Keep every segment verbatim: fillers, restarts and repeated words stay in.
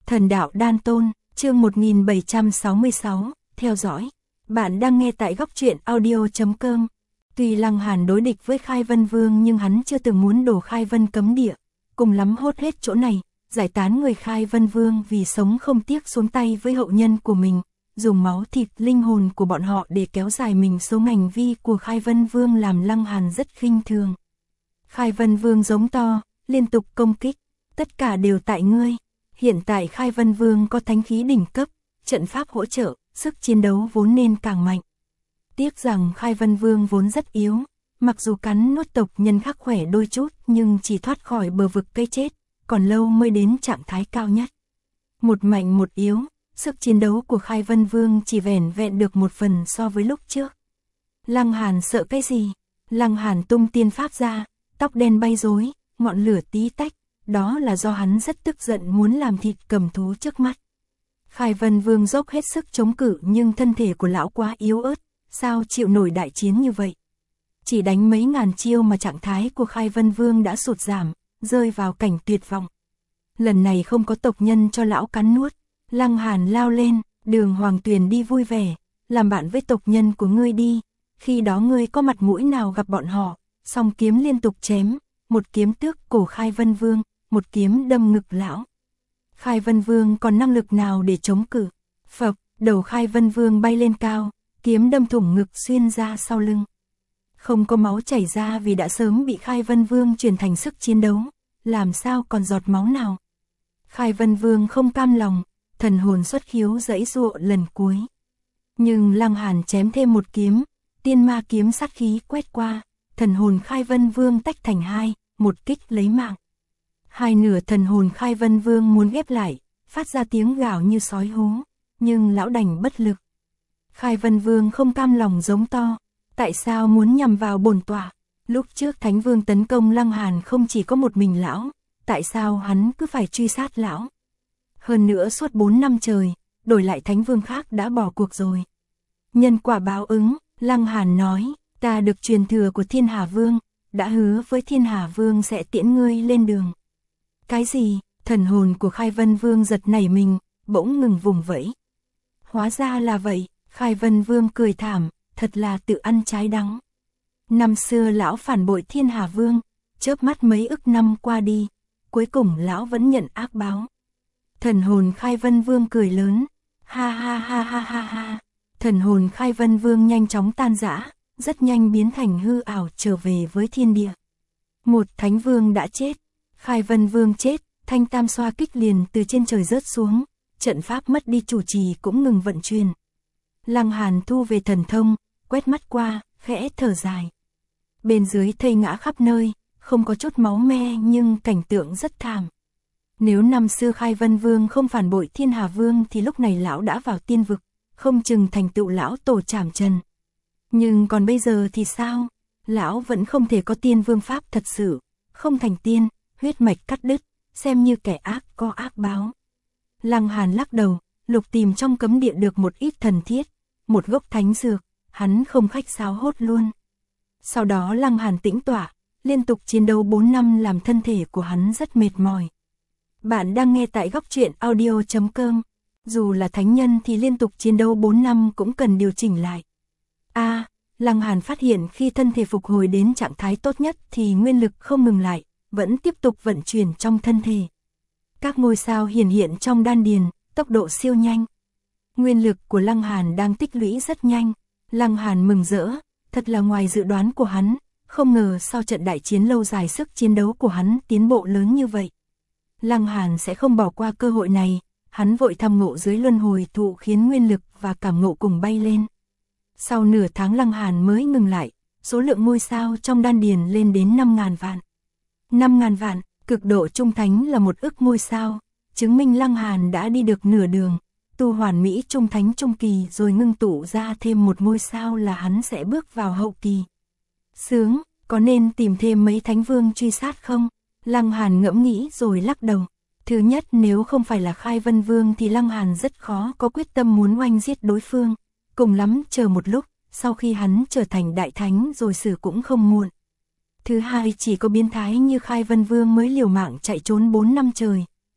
Thần đạo đan tôn, chương một nghìn bảy trăm sáu mươi sáu, theo dõi. Bạn đang nghe tại góc truyện audio chấm com. Tuy Lăng Hàn đối địch với Khai Vân Vương nhưng hắn chưa từng muốn đổ Khai Vân cấm địa, cùng lắm hốt hết chỗ này, giải tán người Khai Vân Vương vì sống không tiếc xuống tay với hậu nhân của mình, dùng máu thịt linh hồn của bọn họ để kéo dài mình số hành vi của Khai Vân Vương làm Lăng Hàn rất khinh thường. Khai Vân Vương giống to, liên tục công kích, tất cả đều tại ngươi. Hiện tại Khai Vân Vương có thánh khí đỉnh cấp, trận pháp hỗ trợ, sức chiến đấu vốn nên càng mạnh. Tiếc rằng Khai Vân Vương vốn rất yếu, mặc dù cắn nuốt tộc nhân khác khỏe đôi chút nhưng chỉ thoát khỏi bờ vực cây chết, còn lâu mới đến trạng thái cao nhất. Một mạnh một yếu, sức chiến đấu của Khai Vân Vương chỉ vẻn vẹn được một phần so với lúc trước. Lăng Hàn sợ cái gì? Lăng Hàn tung tiên pháp ra, tóc đen bay rối, ngọn lửa tí tách, đó là do hắn rất tức giận muốn làm thịt cầm thú trước mắt. Khai Vân Vương dốc hết sức chống cự nhưng thân thể của lão quá yếu ớt, sao chịu nổi đại chiến như vậy. Chỉ đánh mấy ngàn chiêu mà trạng thái của Khai Vân Vương đã sụt giảm, rơi vào cảnh tuyệt vọng. Lần này không có tộc nhân cho lão cắn nuốt, Lăng Hàn lao lên, Đường Hoàng Tuyền đi vui vẻ, làm bạn với tộc nhân của ngươi đi, khi đó ngươi có mặt mũi nào gặp bọn họ. Song kiếm liên tục chém, một kiếm tước cổ Khai Vân Vương, một kiếm đâm ngực lão. Khai Vân Vương còn năng lực nào để chống cự? Phập, đầu Khai Vân Vương bay lên cao, kiếm đâm thủng ngực xuyên ra sau lưng. Không có máu chảy ra vì đã sớm bị Khai Vân Vương chuyển thành sức chiến đấu, làm sao còn giọt máu nào. Khai Vân Vương không cam lòng, thần hồn xuất khiếu giãy giụa lần cuối. Nhưng Lăng Hàn chém thêm một kiếm, tiên ma kiếm sát khí quét qua, thần hồn Khai Vân Vương tách thành hai, một kích lấy mạng. Hai nửa thần hồn Khai Vân Vương muốn ghép lại, phát ra tiếng gào như sói hú, nhưng lão đành bất lực. Khai Vân Vương không cam lòng giống to, tại sao muốn nhằm vào bổn tọa? Lúc trước Thánh Vương tấn công Lăng Hàn không chỉ có một mình lão, tại sao hắn cứ phải truy sát lão? Hơn nữa suốt bốn năm trời, đổi lại Thánh Vương khác đã bỏ cuộc rồi. Nhân quả báo ứng, Lăng Hàn nói, ta được truyền thừa của Thiên Hà Vương, đã hứa với Thiên Hà Vương sẽ tiễn ngươi lên đường. Cái gì? Thần hồn của Khai Vân Vương giật nảy mình, bỗng ngừng vùng vẫy. Hóa ra là vậy, Khai Vân Vương cười thảm, thật là tự ăn trái đắng. Năm xưa lão phản bội Thiên Hà Vương, chớp mắt mấy ức năm qua đi, cuối cùng lão vẫn nhận ác báo. Thần hồn Khai Vân Vương cười lớn, ha ha ha ha ha ha. Thần hồn Khai Vân Vương nhanh chóng tan rã, rất nhanh biến thành hư ảo trở về với thiên địa. Một Thánh Vương đã chết, Khai Vân Vương chết, thanh tam xoa kích liền từ trên trời rớt xuống, trận pháp mất đi chủ trì cũng ngừng vận chuyển. Lăng Hàn thu về thần thông, quét mắt qua, khẽ thở dài. Bên dưới thây ngã khắp nơi, không có chút máu me nhưng cảnh tượng rất thảm. Nếu năm xưa Khai Vân Vương không phản bội Thiên Hà Vương thì lúc này lão đã vào tiên vực, không chừng thành tựu lão tổ trảm trần. Nhưng còn bây giờ thì sao? Lão vẫn không thể có tiên vương pháp thật sự, không thành tiên, huyết mạch cắt đứt, xem như kẻ ác có ác báo. Lăng Hàn lắc đầu, lục tìm trong cấm địa được một ít thần thiết, một gốc thánh dược, hắn không khách sáo hốt luôn. Sau đó Lăng Hàn tĩnh tọa, liên tục chiến đấu bốn năm làm thân thể của hắn rất mệt mỏi. Bạn đang nghe tại góc truyện audio chấm com. Dù là thánh nhân thì liên tục chiến đấu bốn năm cũng cần điều chỉnh lại. A, à, Lăng Hàn phát hiện khi thân thể phục hồi đến trạng thái tốt nhất thì nguyên lực không ngừng lại, vẫn tiếp tục vận chuyển trong thân thể. Các ngôi sao hiển hiện trong đan điền, tốc độ siêu nhanh. Nguyên lực của Lăng Hàn đang tích lũy rất nhanh. Lăng Hàn mừng rỡ, thật là ngoài dự đoán của hắn, không ngờ sau trận đại chiến lâu dài sức chiến đấu của hắn tiến bộ lớn như vậy. Lăng Hàn sẽ không bỏ qua cơ hội này. Hắn vội thăm ngộ dưới luân hồi thụ khiến nguyên lực và cảm ngộ cùng bay lên. Sau nửa tháng Lăng Hàn mới ngừng lại, số lượng ngôi sao trong đan điền lên đến năm ngàn vạn. năm ngàn vạn, cực độ trung thánh là một ức ngôi sao, chứng minh Lăng Hàn đã đi được nửa đường, tu hoàn mỹ trung thánh trung kỳ rồi ngưng tụ ra thêm một ngôi sao là hắn sẽ bước vào hậu kỳ. Sướng, có nên tìm thêm mấy thánh vương truy sát không? Lăng Hàn ngẫm nghĩ rồi lắc đầu. Thứ nhất, nếu không phải là Khai Vân Vương thì Lăng Hàn rất khó có quyết tâm muốn oanh giết đối phương, cùng lắm chờ một lúc, sau khi hắn trở thành đại thánh rồi xử cũng không muộn. Thứ hai, chỉ có biến thái như Khai Vân Vương mới liều mạng chạy trốn bốn năm trời,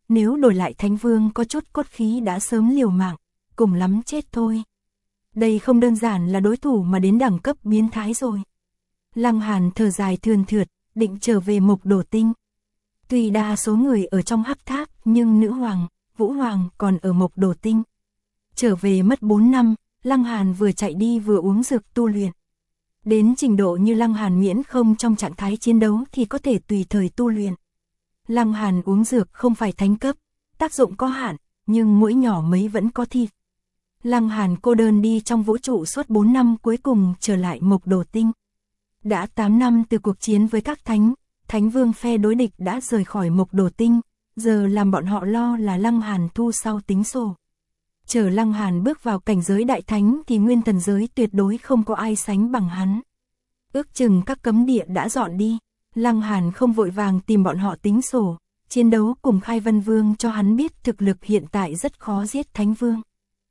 nếu đổi lại Thánh Vương có chút cốt khí đã sớm liều mạng, cùng lắm chết thôi. Đây không đơn giản là đối thủ mà đến đẳng cấp biến thái rồi. Lăng Hàn thở dài thườn thượt, định trở về Mộc Đổ Tinh. Tuy đa số người ở trong hắc tháp, nhưng Nữ Hoàng, Vũ Hoàng còn ở Mộc Đổ Tinh. Trở về mất bốn năm, Lăng Hàn vừa chạy đi vừa uống dược tu luyện. Đến trình độ như Lăng Hàn miễn không trong trạng thái chiến đấu thì có thể tùy thời tu luyện. Lăng Hàn uống dược không phải thánh cấp, tác dụng có hạn, nhưng mũi nhỏ mấy vẫn có thịt. Lăng Hàn cô đơn đi trong vũ trụ suốt bốn năm cuối cùng trở lại Mộc Đổ Tinh. Đã tám năm từ cuộc chiến với các thánh, Thánh Vương phe đối địch đã rời khỏi Mộc Đổ Tinh, giờ làm bọn họ lo là Lăng Hàn thu sau tính sổ. Chờ Lăng Hàn bước vào cảnh giới đại thánh thì nguyên thần giới tuyệt đối không có ai sánh bằng hắn. Ước chừng các cấm địa đã dọn đi, Lăng Hàn không vội vàng tìm bọn họ tính sổ, chiến đấu cùng Khai Vân Vương cho hắn biết thực lực hiện tại rất khó giết Thánh Vương.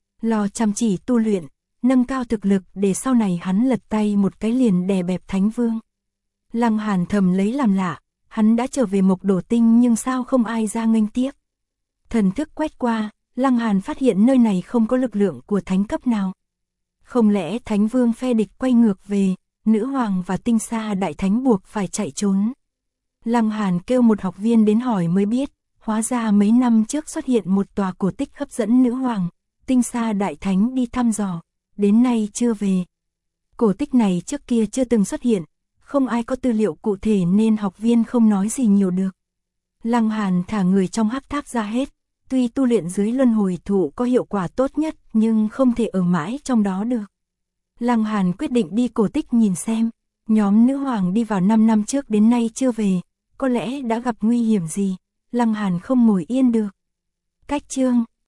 Lo chăm chỉ tu luyện, nâng cao thực lực để sau này hắn lật tay một cái liền đè bẹp Thánh Vương. Lăng Hàn thầm lấy làm lạ, hắn đã trở về Mộc Đổ Tinh nhưng sao không ai ra nghênh tiếp. Thần thức quét qua, Lăng Hàn phát hiện nơi này không có lực lượng của thánh cấp nào. Không lẽ Thánh Vương phe địch quay ngược về, Nữ Hoàng và Tinh Sa Đại Thánh buộc phải chạy trốn. Lăng Hàn kêu một học viên đến hỏi mới biết, hóa ra mấy năm trước xuất hiện một tòa cổ tích hấp dẫn Nữ Hoàng, Tinh Sa Đại Thánh đi thăm dò, đến nay chưa về. Cổ tích này trước kia chưa từng xuất hiện, không ai có tư liệu cụ thể nên học viên không nói gì nhiều được. Lăng Hàn thả người trong hắc tháp ra hết, tuy tu luyện dưới luân hồi thụ có hiệu quả tốt nhất nhưng không thể ở mãi trong đó được. Lăng Hàn quyết định đi cổ tích nhìn xem, nhóm Nữ Hoàng đi vào năm năm trước đến nay chưa về, có lẽ đã gặp nguy hiểm gì, Lăng Hàn không ngồi yên được. Cách chương